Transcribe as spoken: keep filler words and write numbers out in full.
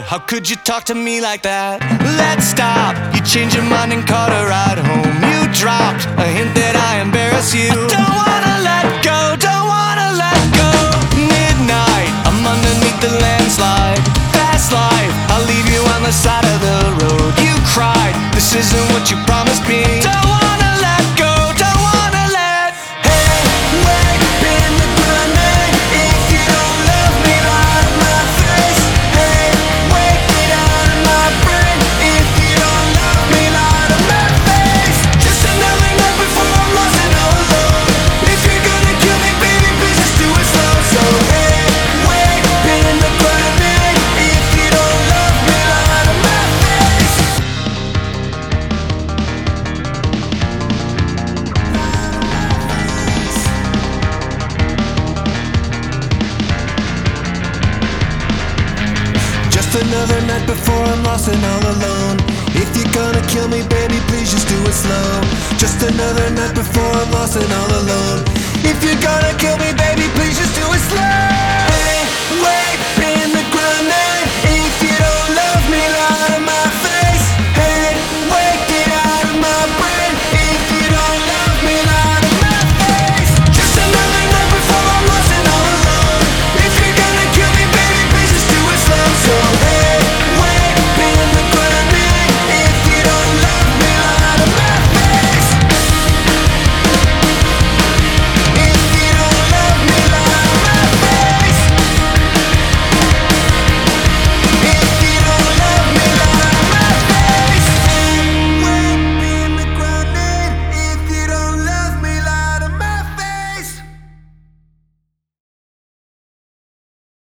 God, how could you talk to me like that? Let's stop. You changed your mind and caught a ride home. You dropped a hint that I embarrass you. I don't wanna let go, don't wanna let go. Midnight, I'm underneath the landslide. Fast life, I'll leave you on the side of the road. You cried, this isn't what you promised me. Don't wanna let go, don't wanna let. Hey, wait, been the good night. If you don't love me, lie to my face. Hey, wake it out of my brain. If you don't love me, lie to my face. Just another night before I'm lost and all alone. If you're gonna kill me, baby, please just do it slow. So hey, wait, been the good night. If you don't love me, lie to my face. Just another night before I'm lost and all alone. If you're gonna kill me, baby, please just do it slow. Just another night before I'm lost and all alone. If you're gonna kill me, baby, please just do it slow.